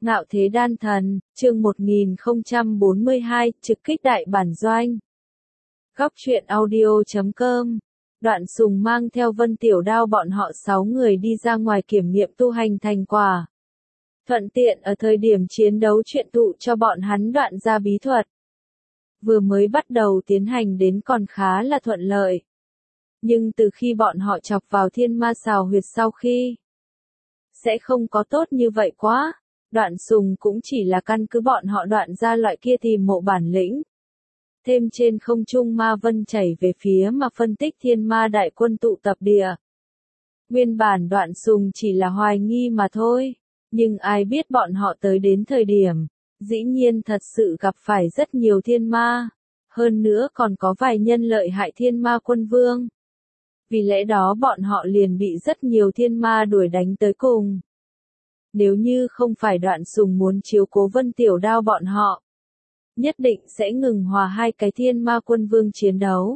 Ngạo thế đan thần, chương 1042, trực kích đại bản doanh. Góc truyện audio.com. Đoạn Sùng mang theo Vân Tiểu Đao bọn họ 6 người đi ra ngoài kiểm nghiệm tu hành thành quả. Thuận tiện ở thời điểm chiến đấu truyện tụ cho bọn hắn đoạn ra bí thuật. Vừa mới bắt đầu tiến hành đến còn khá là thuận lợi. Nhưng từ khi bọn họ chọc vào thiên ma xào huyệt sau khi, sẽ không có tốt như vậy quá. Đoạn Sùng cũng chỉ là căn cứ bọn họ đoạn ra loại kia tìm mộ bản lĩnh. Thêm trên không trung ma vân chảy về phía mà phân tích thiên ma đại quân tụ tập địa. Nguyên bản Đoạn Sùng chỉ là hoài nghi mà thôi. Nhưng ai biết bọn họ tới đến thời điểm, dĩ nhiên thật sự gặp phải rất nhiều thiên ma. Hơn nữa còn có vài nhân lợi hại thiên ma quân vương. Vì lẽ đó bọn họ liền bị rất nhiều thiên ma đuổi đánh tới cùng. Nếu như không phải Đoạn Sùng muốn chiếu cố Vân Tiểu Đao bọn họ, nhất định sẽ ngừng hòa hai cái thiên ma quân vương chiến đấu.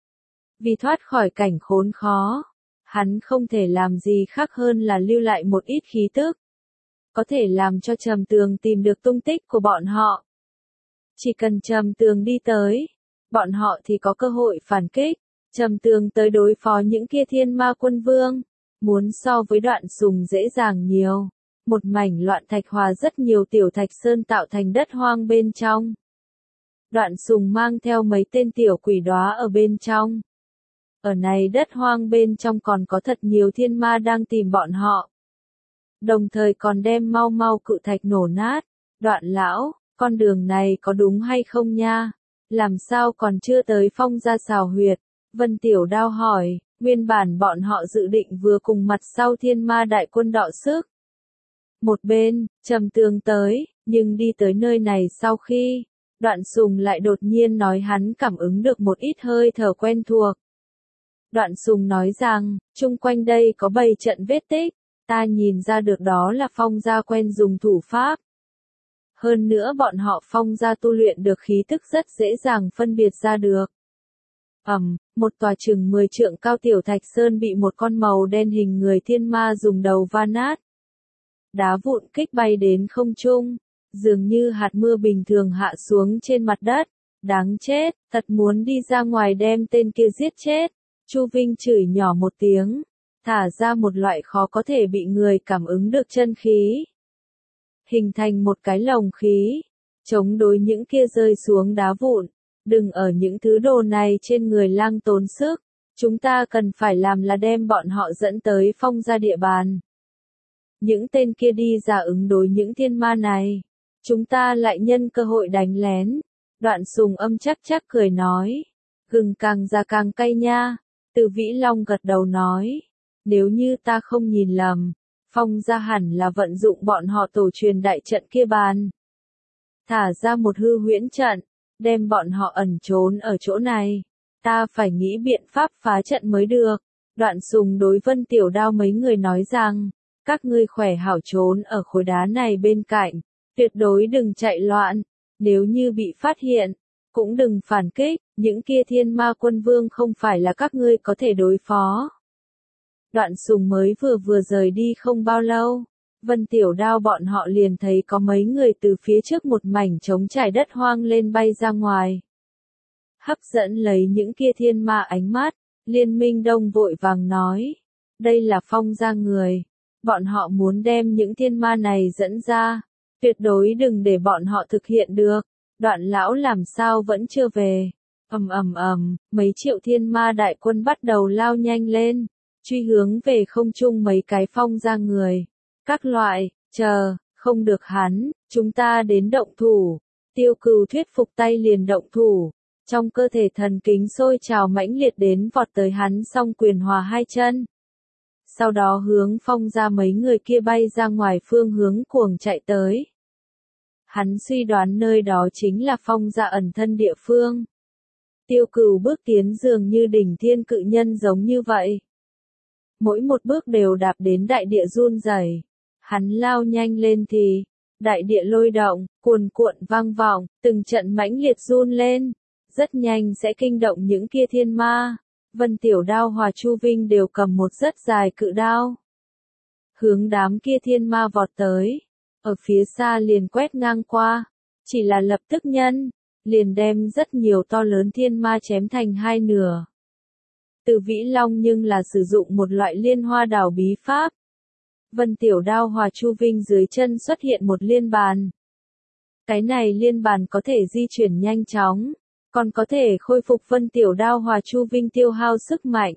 Vì thoát khỏi cảnh khốn khó, hắn không thể làm gì khác hơn là lưu lại một ít khí tức, có thể làm cho Trầm Tường tìm được tung tích của bọn họ. Chỉ cần Trầm Tường đi tới, bọn họ thì có cơ hội phản kích. Trầm Tường tới đối phó những kia thiên ma quân vương, muốn so với Đoạn Sùng dễ dàng nhiều. Một mảnh loạn thạch hòa rất nhiều tiểu thạch sơn tạo thành đất hoang bên trong. Đoạn Sùng mang theo mấy tên tiểu quỷ đóa ở bên trong. Ở này đất hoang bên trong còn có thật nhiều thiên ma đang tìm bọn họ. Đồng thời còn đem mau mau cự thạch nổ nát. Đoạn lão, con đường này có đúng hay không nha? Làm sao còn chưa tới Phong gia xào huyệt? Vân Tiểu Đao hỏi, nguyên bản bọn họ dự định vừa cùng mặt sau thiên ma đại quân đọ sức. Một bên, Trầm Tường tới, nhưng đi tới nơi này sau khi, Đoạn Sùng lại đột nhiên nói hắn cảm ứng được một ít hơi thở quen thuộc. Đoạn Sùng nói rằng, chung quanh đây có 7 trận vết tích, ta nhìn ra được đó là Phong gia quen dùng thủ pháp. Hơn nữa bọn họ Phong gia tu luyện được khí tức rất dễ dàng phân biệt ra được. Một tòa chừng 10 trượng cao tiểu thạch sơn bị một con màu đen hình người thiên ma dùng đầu va nát. Đá vụn kích bay đến không trung, dường như hạt mưa bình thường hạ xuống trên mặt đất. Đáng chết, thật muốn đi ra ngoài đem tên kia giết chết. Chu Vinh chửi nhỏ một tiếng, thả ra một loại khó có thể bị người cảm ứng được chân khí. Hình thành một cái lồng khí, chống đối những kia rơi xuống đá vụn. Đừng ở những thứ đồ này trên người lang tốn sức, chúng ta cần phải làm là đem bọn họ dẫn tới Phong gia địa bàn. Những tên kia đi ra ứng đối những thiên ma này, chúng ta lại nhân cơ hội đánh lén. Đoạn Sùng âm chắc chắc cười nói, gừng càng già càng cay nha. Từ Vĩ Long gật đầu nói, nếu như ta không nhìn lầm, Phong gia hẳn là vận dụng bọn họ tổ truyền đại trận kia bàn. Thả ra một hư huyễn trận, đem bọn họ ẩn trốn ở chỗ này. Ta phải nghĩ biện pháp phá trận mới được. Đoạn Sùng đối Vân Tiểu Đao mấy người nói rằng, các ngươi khỏe hảo trốn ở khối đá này bên cạnh, tuyệt đối đừng chạy loạn, nếu như bị phát hiện, cũng đừng phản kích, những kia thiên ma quân vương không phải là các ngươi có thể đối phó. Đoạn Sùng mới vừa rời đi không bao lâu, Vân Tiểu Đao bọn họ liền thấy có mấy người từ phía trước một mảnh trống trải đất hoang lên bay ra ngoài. Hấp dẫn lấy những kia thiên ma ánh mắt, Liên Minh Đông vội vàng nói, đây là Phong gia người. Bọn họ muốn đem những thiên ma này dẫn ra, tuyệt đối đừng để bọn họ thực hiện được. Đoạn lão làm sao vẫn chưa về. Mấy triệu thiên ma đại quân bắt đầu lao nhanh lên, truy hướng về không trung mấy cái Phong gia người. Các loại, chờ, không được hắn, chúng ta đến động thủ. Tiêu Cừu thuyết phục tay liền động thủ, trong cơ thể thần kính sôi trào mãnh liệt đến vọt tới hắn song quyền hòa hai chân. Sau đó hướng Phong gia mấy người kia bay ra ngoài phương hướng cuồng chạy tới. Hắn suy đoán nơi đó chính là Phong gia ẩn thân địa phương. Tiêu Cừu bước tiến dường như đỉnh thiên cự nhân giống như vậy. Mỗi một bước đều đạp đến đại địa run rẩy. Hắn lao nhanh lên thì, đại địa lôi động, cuồn cuộn vang vọng, từng trận mãnh liệt run lên. Rất nhanh sẽ kinh động những kia thiên ma. Vân Tiểu Đao hòa Chu Vinh đều cầm một rất dài cự đao. Hướng đám kia thiên ma vọt tới. ở phía xa liền quét ngang qua, chỉ là lập tức nhân, liền đem rất nhiều to lớn thiên ma chém thành hai nửa. Từ Vĩ Long nhưng là sử dụng một loại liên hoa đảo bí pháp. Vân Tiểu Đao hòa Chu Vinh dưới chân xuất hiện một liên bàn. Cái này liên bàn có thể di chuyển nhanh chóng, còn có thể khôi phục Vân Tiểu Đao hòa Chu Vinh tiêu hao sức mạnh.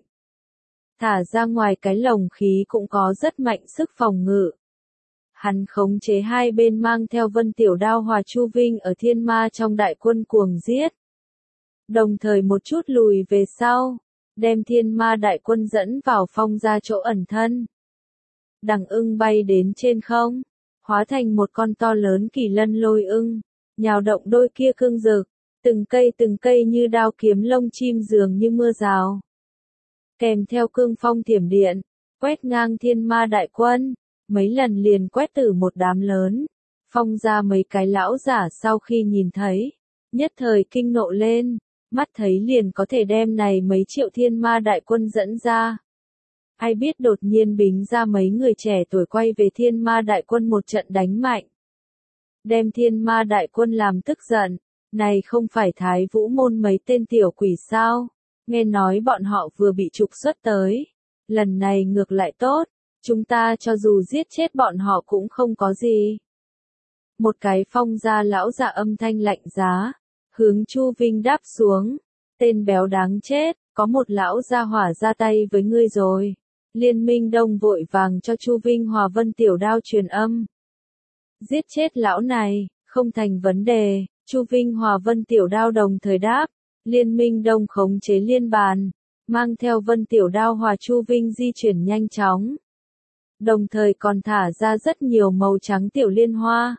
Thả ra ngoài cái lồng khí cũng có rất mạnh sức phòng ngự. Hắn khống chế hai bên mang theo Vân Tiểu Đao hòa Chu Vinh ở thiên ma trong đại quân cuồng giết. Đồng thời một chút lùi về sau, đem thiên ma đại quân dẫn vào Phong gia chỗ ẩn thân. Đằng ưng bay đến trên không, hóa thành một con to lớn kỳ lân lôi ưng, nhào động đôi kia cương rực, từng cây như đao kiếm lông chim dường như mưa rào. Kèm theo cương phong thiểm điện, quét ngang thiên ma đại quân, mấy lần liền quét tử một đám lớn. Phong ra mấy cái lão giả sau khi nhìn thấy, nhất thời kinh nộ lên, mắt thấy liền có thể đem này mấy triệu thiên ma đại quân dẫn ra. Ai biết đột nhiên bính ra mấy người trẻ tuổi quay về thiên ma đại quân một trận đánh mạnh. Đem thiên ma đại quân làm tức giận, này không phải Thái Vũ môn mấy tên tiểu quỷ sao, nghe nói bọn họ vừa bị trục xuất tới. Lần này ngược lại tốt, chúng ta cho dù giết chết bọn họ cũng không có gì. Một cái Phong gia lão giả âm thanh lạnh giá, hướng Chu Vinh đáp xuống, tên béo đáng chết, có một lão gia hỏa ra tay với ngươi rồi. Liên Minh Đông vội vàng cho Chu Vinh hòa Vân Tiểu Đao truyền âm. Giết chết lão này, không thành vấn đề, Chu Vinh hòa Vân Tiểu Đao đồng thời đáp. Liên Minh Đông khống chế liên bàn, mang theo Vân Tiểu Đao hòa Chu Vinh di chuyển nhanh chóng. Đồng thời còn thả ra rất nhiều màu trắng tiểu liên hoa.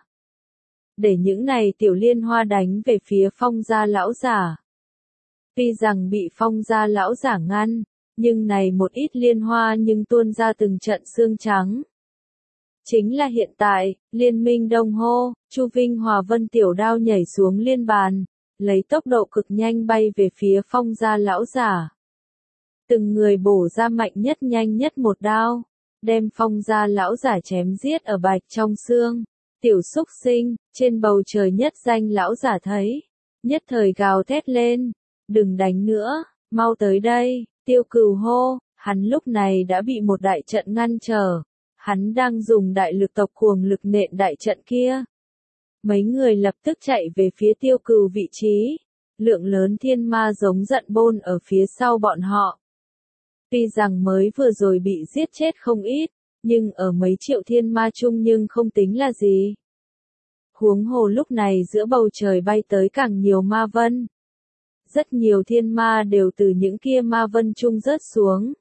Để những này tiểu liên hoa đánh về phía Phong gia lão giả. Tuy rằng bị Phong gia lão giả ngăn, nhưng này một ít liên hoa nhưng tuôn ra từng trận xương trắng. Chính là hiện tại, Liên Minh Đông hô, Chu Vinh hòa Vân Tiểu Đao nhảy xuống liên bàn, lấy tốc độ cực nhanh bay về phía Phong gia lão giả. Từng người bổ ra mạnh nhất nhanh nhất một đao, đem Phong gia lão giả chém giết ở bạch trong xương. Tiểu xúc sinh, trên bầu trời nhất danh lão giả thấy, nhất thời gào thét lên, đừng đánh nữa, mau tới đây, Tiêu Cừu hô, hắn lúc này đã bị một đại trận ngăn trở, hắn đang dùng đại lực tộc cuồng lực nện đại trận kia. Mấy người lập tức chạy về phía Tiêu Cừu vị trí, lượng lớn thiên ma giống giận bôn ở phía sau bọn họ. Tuy rằng mới vừa rồi bị giết chết không ít, nhưng ở mấy triệu thiên ma chung nhưng không tính là gì. Huống hồ lúc này giữa bầu trời bay tới càng nhiều ma vân. Rất nhiều thiên ma đều từ những kia ma vân chung rớt xuống.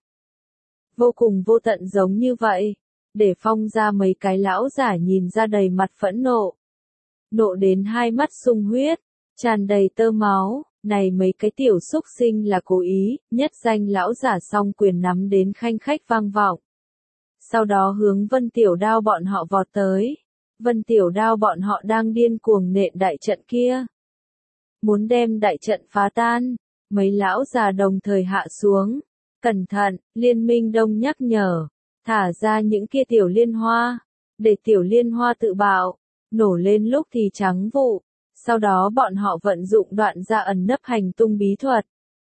Vô cùng vô tận giống như vậy, để Phong ra mấy cái lão giả nhìn ra đầy mặt phẫn nộ. Nộ đến hai mắt sung huyết, tràn đầy tơ máu, này mấy cái tiểu xúc sinh là cố ý, nhất danh lão giả song quyền nắm đến khanh khách vang vọng. Sau đó hướng Vân Tiểu Đao bọn họ vọt tới. Vân Tiểu Đao bọn họ đang điên cuồng nện đại trận kia. Muốn đem đại trận phá tan, mấy lão già đồng thời hạ xuống. Cẩn thận, Liên Minh Đông nhắc nhở, thả ra những kia tiểu liên hoa, để tiểu liên hoa tự bạo, nổ lên lúc thì trắng vụ. Sau đó bọn họ vận dụng đoạn ra ẩn nấp hành tung bí thuật.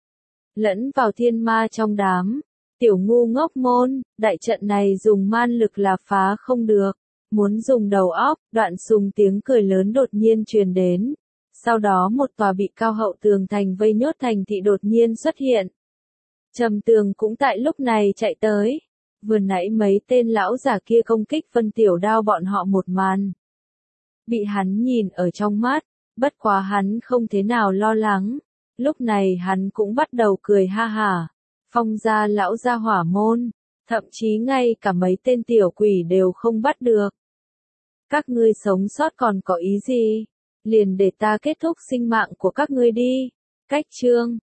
Lẫn vào thiên ma trong đám. Tiểu ngu ngốc môn, đại trận này dùng man lực là phá không được. Muốn dùng đầu óc, Đoạn Sùng tiếng cười lớn đột nhiên truyền đến. Sau đó một tòa bị cao hậu tường thành vây nhốt thành thị đột nhiên xuất hiện. Trầm Tường cũng tại lúc này chạy tới. Vừa nãy mấy tên lão giả kia công kích Vân Tiểu Đao bọn họ một màn. Bị hắn nhìn ở trong mắt, bất quá hắn không thế nào lo lắng. Lúc này hắn cũng bắt đầu cười ha hả. Phong gia lão gia hỏa môn, thậm chí ngay cả mấy tên tiểu quỷ đều không bắt được. Các ngươi sống sót còn có ý gì? Liền để ta kết thúc sinh mạng của các ngươi đi. Cách chương